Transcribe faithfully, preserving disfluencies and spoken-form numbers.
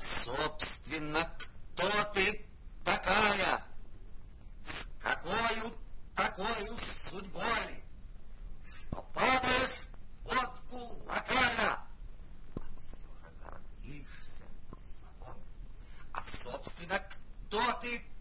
собственно, кто ты такая? С какою такою судьбой, что падаешь в водку лакая, а все же гордишься собой? А, собственно, кто ты